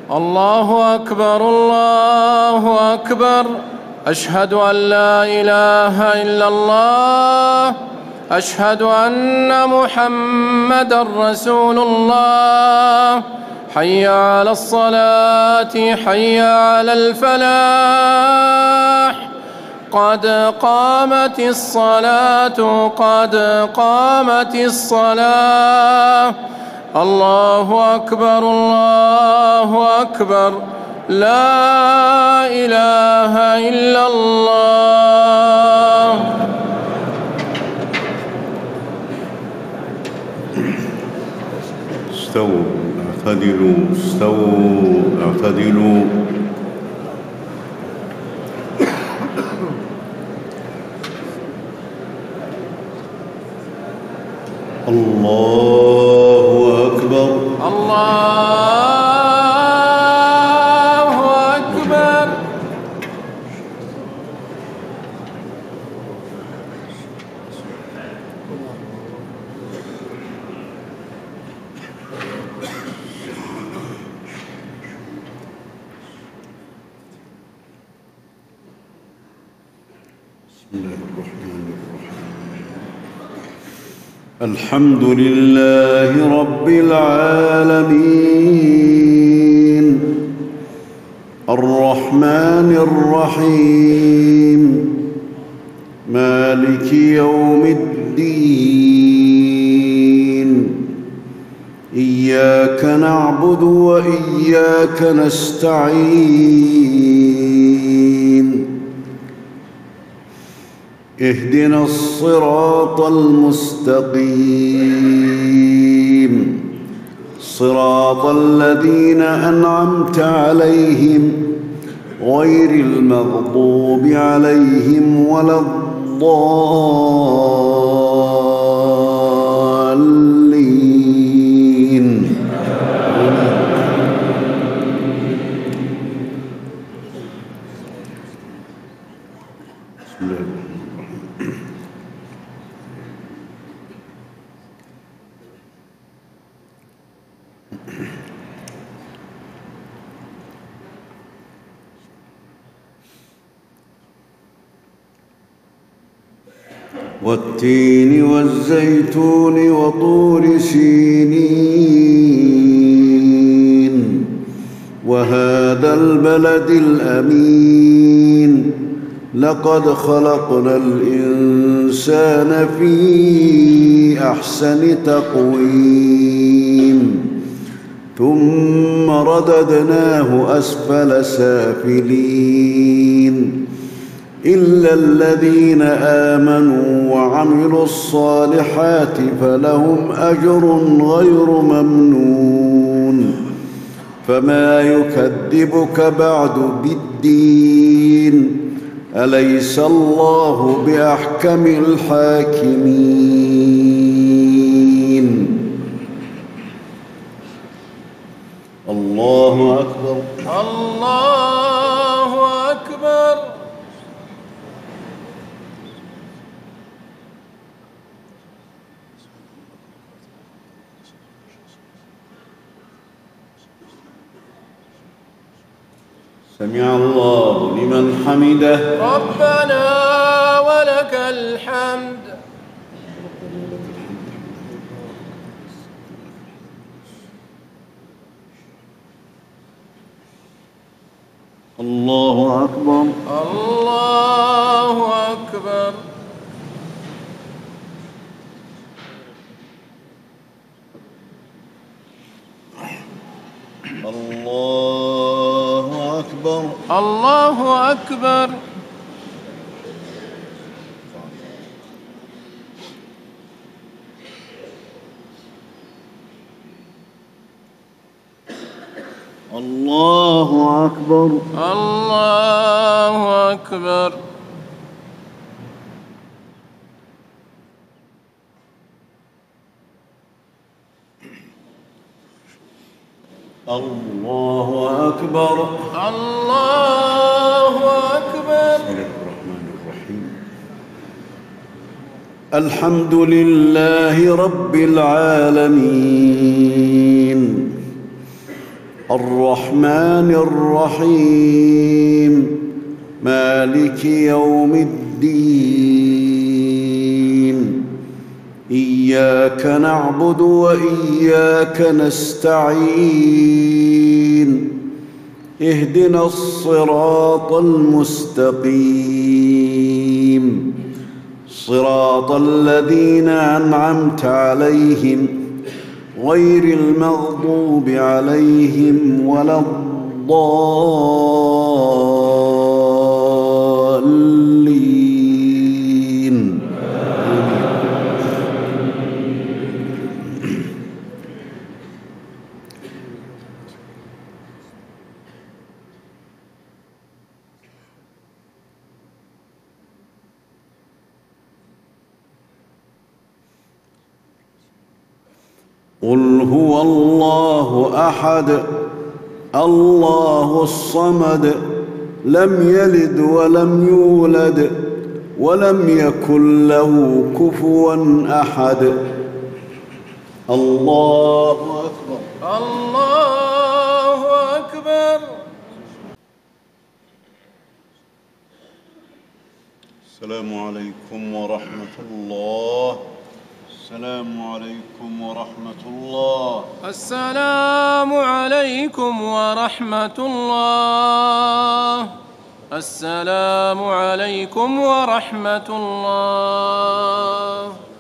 الله أكبر الله أكبر. أشهد أن لا إله إلا الله. أشهد أن محمدًا رسول الله. حي على الصلاة حي على الفلاح. قد قامت الصلاة قد قامت الصلاة. الله أكبر الله أكبر. لا إله إلا الله. استووا اعتدلوا استووا اعتدلوا. الله أكبر الله أكبر. بسم الله الرحمن الرحيم. الحمد لله رب العالمين الرحمن الرحيم مالك يوم الدين. إياك نعبد وإياك نستعين. اهدنا الصراط المستقيم صراط الذين أنعمت عليهم غير المغضوب عليهم ولا الضالين. بسم الله الرحمن الرحيم. والتين والزيتون وطور سينين وهذا البلد الأمين. لقد خلقنا الإنسان في أحسن تقويم ثم رددناه أسفل سافلين إلا الذين آمنوا وعملوا الصالحات فلهم أجر غير ممنون. فما يكذبك بعد بالدين. أليس الله بأحكم الحاكمين. الله أكبر الله أكبر. سمع الله لمن حمده. ربنا ولك الحمد. الله أكبر الله أكبر. الله أكبر الله أكبر. الله أكبر الله أكبر. الله أكبر. الله أكبر. بسم الله الرحمن الرحيم. الحمد لله رب العالمين الرحمن الرحيم مالك يوم الدين إياك نعبد وإياك نستعين اهدنا الصراط المستقيم صراط الذين أنعمت عليهم غير المغضوب عليهم ولا الضالين. قل هو الله أحد الله الصمد لم يلد ولم يولد ولم يكن له كفوا أحد. الله أكبر. الله أكبر. السلام عليكم ورحمة الله. السلام عليكم ورحمة الله. السلام عليكم ورحمة الله. السلام عليكم ورحمة الله.